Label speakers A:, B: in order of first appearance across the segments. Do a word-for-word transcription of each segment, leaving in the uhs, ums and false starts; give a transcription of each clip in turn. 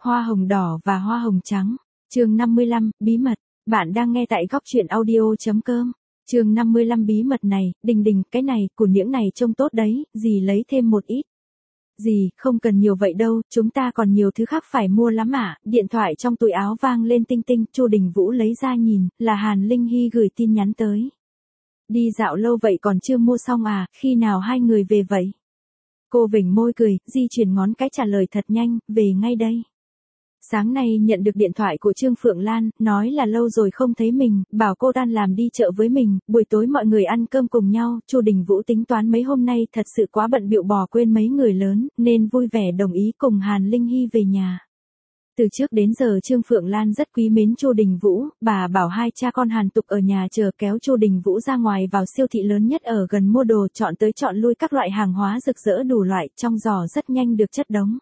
A: Hoa hồng đỏ và hoa hồng trắng. Chương năm mươi lăm, bí mật. Bạn đang nghe tại góc truyện audio.com. Chương năm mươi lăm bí mật này, Đình Đình, cái này, củ niễng này trông tốt đấy, dì lấy thêm một ít. Dì, không cần nhiều vậy đâu, chúng ta còn nhiều thứ khác phải mua lắm ạ. Điện thoại trong túi áo vang lên tinh tinh, Chu Đình Vũ lấy ra nhìn, là Hàn Linh Hy gửi tin nhắn tới. Đi dạo lâu vậy còn chưa mua xong à, khi nào hai người về vậy? Cô vểnh môi cười, di chuyển ngón cái trả lời thật nhanh, về ngay đây. Sáng nay nhận được điện thoại của Trương Phượng Lan, nói là lâu rồi không thấy mình, bảo cô Đan làm đi chợ với mình, buổi tối mọi người ăn cơm cùng nhau. Chu Đình Vũ tính toán mấy hôm nay thật sự quá bận bịu bỏ quên mấy người lớn, nên vui vẻ đồng ý cùng Hàn Linh Hy về nhà. Từ trước đến giờ Trương Phượng Lan rất quý mến Chu Đình Vũ, bà bảo hai cha con Hàn Tục ở nhà chờ kéo Chu Đình Vũ ra ngoài vào siêu thị lớn nhất ở gần mua đồ, chọn tới chọn lui các loại hàng hóa rực rỡ đủ loại, trong giỏ rất nhanh được chất đống.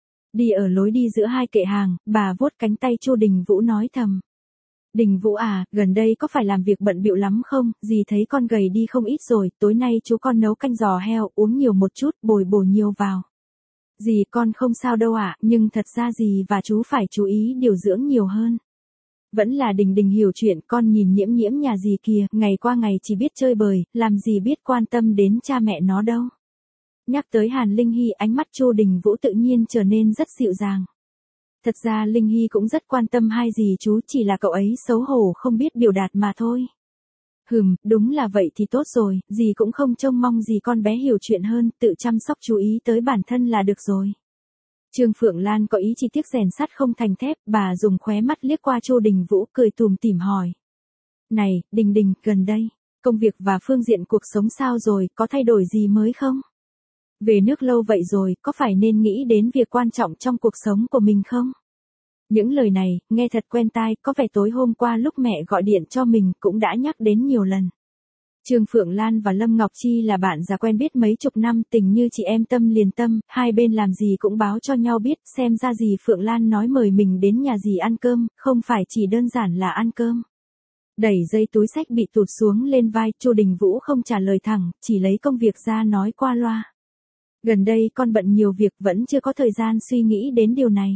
A: Đi ở lối đi giữa hai kệ hàng, bà vuốt cánh tay Chu Đình Vũ nói thầm. Đình Vũ à, gần đây có phải làm việc bận bịu lắm không, dì thấy con gầy đi không ít rồi, tối nay chú con nấu canh giò heo, uống nhiều một chút, bồi bổ nhiều vào. Dì con không sao đâu ạ, à, nhưng thật ra dì và chú phải chú ý điều dưỡng nhiều hơn. Vẫn là Đình Đình hiểu chuyện, con nhìn Nhiễm Nhiễm nhà dì kìa, ngày qua ngày chỉ biết chơi bời, làm gì biết quan tâm đến cha mẹ nó đâu. Nhắc tới Hàn Linh Hy, ánh mắt Chu Đình Vũ tự nhiên trở nên rất dịu dàng. Thật ra Linh Hy cũng rất quan tâm hai dì chú, chỉ là cậu ấy xấu hổ không biết biểu đạt mà thôi. Hừm, đúng là vậy thì tốt rồi, dì cũng không trông mong gì con bé hiểu chuyện hơn, tự chăm sóc chú ý tới bản thân là được rồi. Trương Phượng Lan có ý chi tiết rèn sắt không thành thép, bà dùng khóe mắt liếc qua Chu Đình Vũ cười tủm tỉm hỏi. Này, Đình Đình, gần đây, công việc và phương diện cuộc sống sao rồi, có thay đổi gì mới không? Về nước lâu vậy rồi, có phải nên nghĩ đến việc quan trọng trong cuộc sống của mình không? Những lời này, nghe thật quen tai, có vẻ tối hôm qua lúc mẹ gọi điện cho mình cũng đã nhắc đến nhiều lần. Trương Phượng Lan và Lâm Ngọc Chi là bạn già quen biết mấy chục năm, tình như chị em tâm liền tâm, hai bên làm gì cũng báo cho nhau biết, xem ra dì Phượng Lan nói mời mình đến nhà dì ăn cơm, không phải chỉ đơn giản là ăn cơm. Đẩy dây túi xách bị tụt xuống lên vai, Chu Đình Vũ không trả lời thẳng, chỉ lấy công việc ra nói qua loa. Gần đây con bận nhiều việc vẫn chưa có thời gian suy nghĩ đến điều này.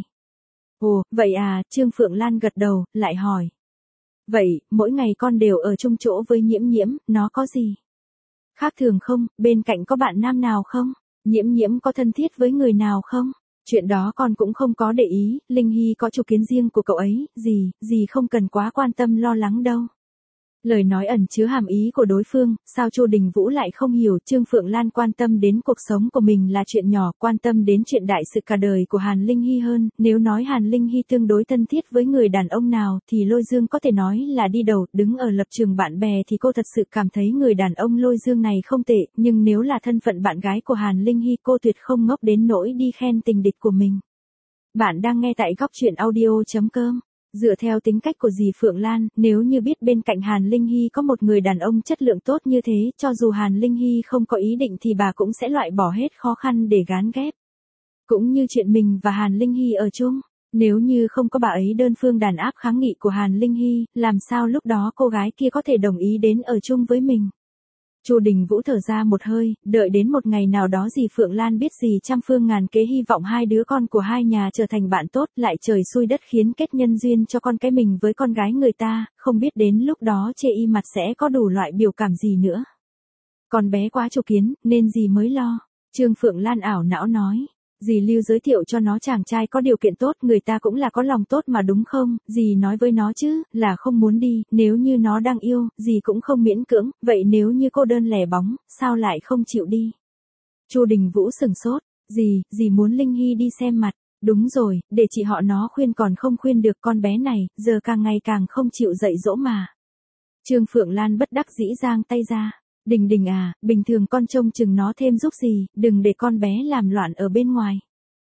A: Ồ, vậy à, Trương Phượng Lan gật đầu, lại hỏi. Vậy, mỗi ngày con đều ở chung chỗ với Nhiễm Nhiễm, nó có gì khác thường không, bên cạnh có bạn nam nào không, Nhiễm Nhiễm có thân thiết với người nào không? Chuyện đó con cũng không có để ý, Linh Hy có chủ kiến riêng của cậu ấy, dì, dì không cần quá quan tâm lo lắng đâu. Lời nói ẩn chứa hàm ý của đối phương, sao Chu Đình Vũ lại không hiểu, Trương Phượng Lan quan tâm đến cuộc sống của mình là chuyện nhỏ, quan tâm đến chuyện đại sự cả đời của Hàn Linh Hy hơn, nếu nói Hàn Linh Hy tương đối thân thiết với người đàn ông nào thì Lôi Dương có thể nói là đi đầu, đứng ở lập trường bạn bè thì cô thật sự cảm thấy người đàn ông Lôi Dương này không tệ, nhưng nếu là thân phận bạn gái của Hàn Linh Hy cô tuyệt không ngốc đến nỗi đi khen tình địch của mình. Bạn đang nghe tại góc truyện audio.com. Dựa theo tính cách của dì Phượng Lan, nếu như biết bên cạnh Hàn Linh Hy có một người đàn ông chất lượng tốt như thế, cho dù Hàn Linh Hy không có ý định thì bà cũng sẽ loại bỏ hết khó khăn để gán ghép. Cũng như chuyện mình và Hàn Linh Hy ở chung, nếu như không có bà ấy đơn phương đàn áp kháng nghị của Hàn Linh Hy, làm sao lúc đó cô gái kia có thể đồng ý đến ở chung với mình. Chu Đình Vũ thở ra một hơi, đợi đến một ngày nào đó dì Phượng Lan biết gì trăm phương ngàn kế hy vọng hai đứa con của hai nhà trở thành bạn tốt, lại trời xui đất khiến kết nhân duyên cho con cái mình với con gái người ta, không biết đến lúc đó chê y mặt sẽ có đủ loại biểu cảm gì nữa. Con bé quá chủ kiến, nên dì mới lo. Trương Phượng Lan ảo não nói. Dì Lưu giới thiệu cho nó chàng trai có điều kiện tốt, người ta cũng là có lòng tốt mà đúng không, dì nói với nó chứ, là không muốn đi, nếu như nó đang yêu, dì cũng không miễn cưỡng, vậy nếu như cô đơn lẻ bóng, sao lại không chịu đi? Chu Đình Vũ sừng sốt, dì, dì muốn Linh Hy đi xem mặt, đúng rồi, để chị họ nó khuyên còn không khuyên được con bé này, giờ càng ngày càng không chịu dạy dỗ mà. Trương Phượng Lan bất đắc dĩ giang tay ra. Đình Đình à, bình thường con trông chừng nó thêm giúp gì, đừng để con bé làm loạn ở bên ngoài.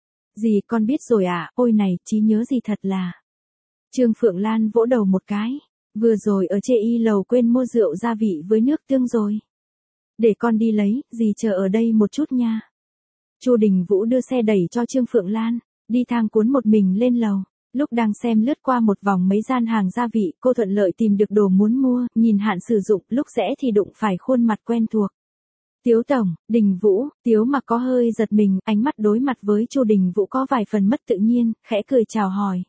A: Dì con biết rồi à, ôi này, trí nhớ gì thật là. Trương Phượng Lan vỗ đầu một cái, vừa rồi ở chê y lầu quên mua rượu gia vị với nước tương rồi. Để con đi lấy, dì chờ ở đây một chút nha. Chu Đình Vũ đưa xe đẩy cho Trương Phượng Lan, đi thang cuốn một mình lên lầu. Lúc đang xem lướt qua một vòng mấy gian hàng gia vị, cô thuận lợi tìm được đồ muốn mua, nhìn hạn sử dụng, lúc rẽ thì đụng phải khuôn mặt quen thuộc. Tiếu tổng, Đình Vũ, Tiếu Mặc có hơi giật mình, ánh mắt đối mặt với Chu Đình Vũ có vài phần mất tự nhiên, khẽ cười chào hỏi.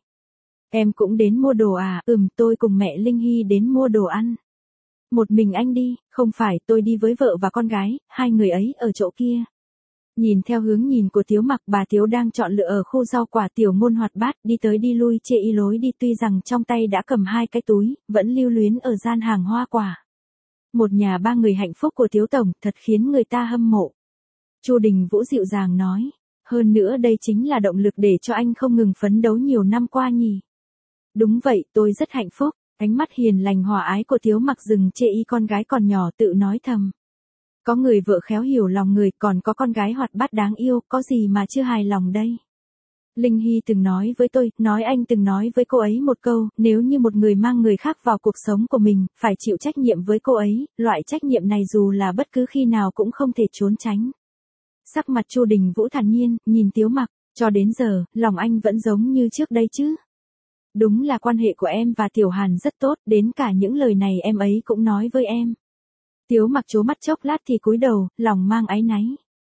A: Em cũng đến mua đồ à? Ừm, tôi cùng mẹ Linh Hy đến mua đồ ăn. Một mình anh đi? Không phải, tôi đi với vợ và con gái, hai người ấy ở chỗ kia. Nhìn theo hướng nhìn của Tiếu Mặc, bà Tiếu đang chọn lựa ở khu rau quả. Tiểu Ngôn hoạt bát, đi tới đi lui chê y lối đi, tuy rằng trong tay đã cầm hai cái túi, vẫn lưu luyến ở gian hàng hoa quả. Một nhà ba người hạnh phúc của Tiếu tổng, thật khiến người ta hâm mộ. Chu Đình Vũ dịu dàng nói, hơn nữa đây chính là động lực để cho anh không ngừng phấn đấu nhiều năm qua nhỉ. Đúng vậy, tôi rất hạnh phúc. Ánh mắt hiền lành hòa ái của Tiếu Mặc dừng chê y con gái còn nhỏ, tự nói thầm. Có người vợ khéo hiểu lòng người, còn có con gái hoạt bát đáng yêu, có gì mà chưa hài lòng đây. Linh Hy từng nói với tôi, nói anh từng nói với cô ấy một câu, nếu như một người mang người khác vào cuộc sống của mình, phải chịu trách nhiệm với cô ấy, loại trách nhiệm này dù là bất cứ khi nào cũng không thể trốn tránh. Sắc mặt Chu Đình Vũ thản nhiên, nhìn Tiếu Mặc, cho đến giờ, lòng anh vẫn giống như trước đây chứ. Đúng là quan hệ của em và Tiểu Hàn rất tốt, đến cả những lời này em ấy cũng nói với em. Tiếu Mặc trố mắt chốc lát thì cúi đầu, lòng mang áy náy.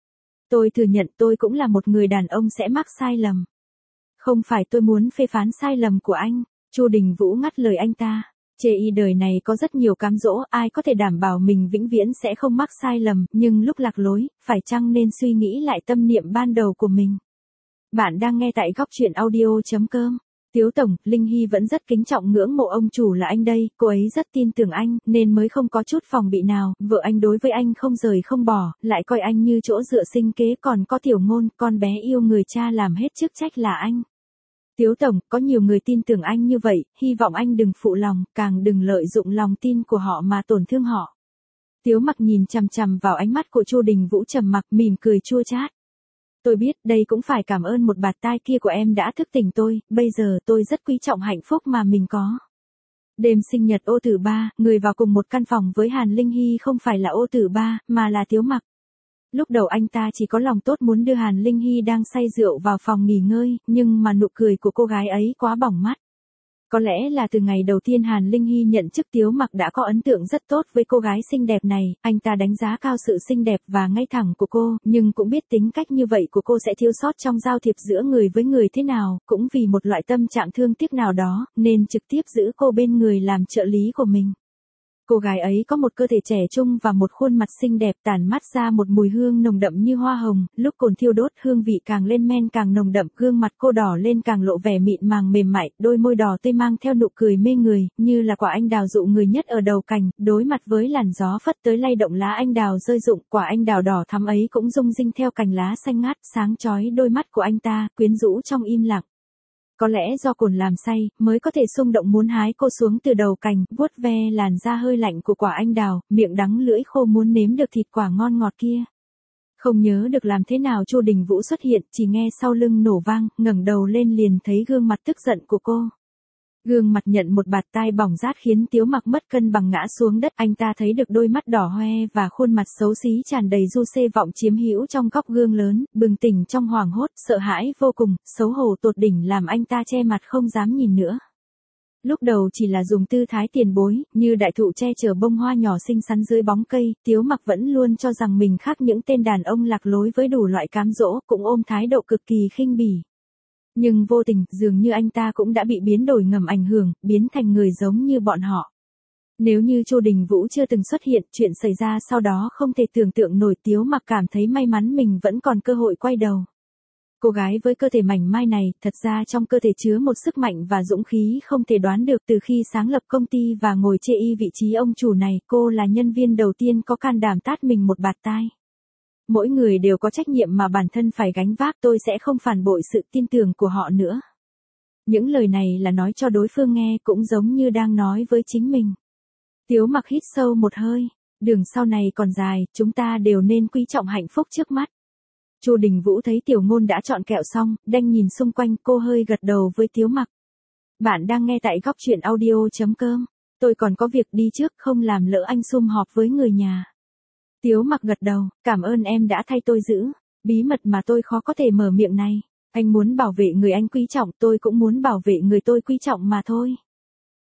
A: Tôi thừa nhận tôi cũng là một người đàn ông sẽ mắc sai lầm. Không phải tôi muốn phê phán sai lầm của anh. Chu Đình Vũ ngắt lời anh ta. Chê y đời này có rất nhiều cám dỗ, ai có thể đảm bảo mình vĩnh viễn sẽ không mắc sai lầm, nhưng lúc lạc lối, phải chăng nên suy nghĩ lại tâm niệm ban đầu của mình. Bạn đang nghe tại góc truyện audio chấm com. Tiếu tổng, Linh Hy vẫn rất kính trọng ngưỡng mộ ông chủ là anh đây, cô ấy rất tin tưởng anh, nên mới không có chút phòng bị nào, vợ anh đối với anh không rời không bỏ, lại coi anh như chỗ dựa sinh kế, còn có Tiểu Ngôn, con bé yêu người cha làm hết chức trách là anh. Tiếu tổng, có nhiều người tin tưởng anh như vậy, hy vọng anh đừng phụ lòng, càng đừng lợi dụng lòng tin của họ mà tổn thương họ. Tiếu Mặc nhìn chằm chằm vào ánh mắt của Chu Đình Vũ trầm mặc, mỉm cười chua chát. Tôi biết, đây cũng phải cảm ơn một bạt tai kia của em đã thức tỉnh tôi, bây giờ tôi rất quý trọng hạnh phúc mà mình có. Đêm sinh nhật Ô Tử Ba, người vào cùng một căn phòng với Hàn Linh Hy không phải là Ô Tử Ba, mà là Tiếu Mặc. Lúc đầu anh ta chỉ có lòng tốt muốn đưa Hàn Linh Hy đang say rượu vào phòng nghỉ ngơi, nhưng mà nụ cười của cô gái ấy quá bỏng mắt. Có lẽ là từ ngày đầu tiên Hàn Linh Hy nhận chức, Tiếu Mặc đã có ấn tượng rất tốt với cô gái xinh đẹp này, anh ta đánh giá cao sự xinh đẹp và ngay thẳng của cô, nhưng cũng biết tính cách như vậy của cô sẽ thiếu sót trong giao thiệp giữa người với người thế nào, cũng vì một loại tâm trạng thương tiếc nào đó, nên trực tiếp giữ cô bên người làm trợ lý của mình. Cô gái ấy có một cơ thể trẻ trung và một khuôn mặt xinh đẹp, tản mát ra một mùi hương nồng đậm như hoa hồng, lúc cồn thiêu đốt hương vị càng lên men càng nồng đậm, gương mặt cô đỏ lên càng lộ vẻ mịn màng mềm mại, đôi môi đỏ tươi mang theo nụ cười mê người, như là quả anh đào dụ người nhất ở đầu cành, đối mặt với làn gió phất tới lay động lá anh đào rơi rụng, quả anh đào đỏ thắm ấy cũng rung rinh theo cành lá xanh ngát, sáng chói đôi mắt của anh ta, quyến rũ trong im lặng. Có lẽ do cồn làm say, mới có thể xung động muốn hái cô xuống từ đầu cành, vuốt ve làn da hơi lạnh của quả anh đào, miệng đắng lưỡi khô muốn nếm được thịt quả ngon ngọt kia. Không nhớ được làm thế nào Chu Đình Vũ xuất hiện, chỉ nghe sau lưng nổ vang, ngẩng đầu lên liền thấy gương mặt tức giận của cô. Gương mặt nhận một bạt tai bỏng rát khiến Tiếu Mặc mất cân bằng ngã xuống đất, anh ta thấy được đôi mắt đỏ hoe và khuôn mặt xấu xí tràn đầy du xê vọng chiếm hữu trong góc gương lớn, bừng tỉnh trong hoảng hốt, sợ hãi vô cùng, xấu hổ tột đỉnh làm anh ta che mặt không dám nhìn nữa. Lúc đầu chỉ là dùng tư thái tiền bối, như đại thụ che chở bông hoa nhỏ xinh xắn dưới bóng cây, Tiếu Mặc vẫn luôn cho rằng mình khác những tên đàn ông lạc lối với đủ loại cám dỗ, cũng ôm thái độ cực kỳ khinh bỉ. Nhưng vô tình, dường như anh ta cũng đã bị biến đổi ngầm ảnh hưởng, biến thành người giống như bọn họ. Nếu như Chu Đình Vũ chưa từng xuất hiện, chuyện xảy ra sau đó không thể tưởng tượng nổi. Tiếu Mặc cảm thấy may mắn mình vẫn còn cơ hội quay đầu. Cô gái với cơ thể mảnh mai này, thật ra trong cơ thể chứa một sức mạnh và dũng khí không thể đoán được. Từ khi sáng lập công ty và ngồi chê y vị trí ông chủ này, cô là nhân viên đầu tiên có can đảm tát mình một bạt tai. Mỗi người đều có trách nhiệm mà bản thân phải gánh vác, tôi sẽ không phản bội sự tin tưởng của họ nữa. Những lời này là nói cho đối phương nghe, cũng giống như đang nói với chính mình. Tiếu Mặc hít sâu một hơi, đường sau này còn dài, chúng ta đều nên quý trọng hạnh phúc trước mắt. Chu Đình Vũ thấy Tiểu Ngôn đã chọn kẹo xong, đanh nhìn xung quanh, cô hơi gật đầu với Tiếu Mặc. Bạn đang nghe tại góc truyện audio chấm com. Tôi còn có việc đi trước, không làm lỡ anh sum họp với người nhà. Tiếu Mặc gật đầu, cảm ơn em đã thay tôi giữ bí mật mà tôi khó có thể mở miệng này. Anh muốn bảo vệ người anh quý trọng, tôi cũng muốn bảo vệ người tôi quý trọng mà thôi.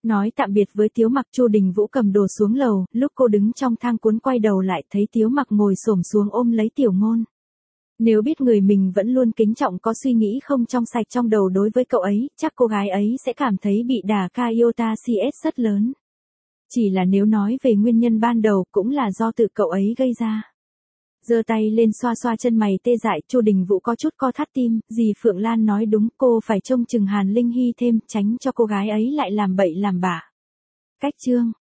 A: Nói tạm biệt với Tiếu Mặc, Chu Đình Vũ cầm đồ xuống lầu, lúc cô đứng trong thang cuốn quay đầu lại thấy Tiếu Mặc ngồi xổm xuống ôm lấy Tiểu Ngôn. Nếu biết người mình vẫn luôn kính trọng có suy nghĩ không trong sạch trong đầu đối với cậu ấy, chắc cô gái ấy sẽ cảm thấy bị đả ca iota cs rất lớn. Chỉ là nếu nói về nguyên nhân ban đầu cũng là do tự cậu ấy gây ra. Giơ tay lên xoa xoa chân mày tê dại, Chu Đình Vũ có chút co thắt tim, dì Phượng Lan nói đúng, cô phải trông chừng Hàn Linh Hy thêm, tránh cho cô gái ấy lại làm bậy làm bạ. Cách chương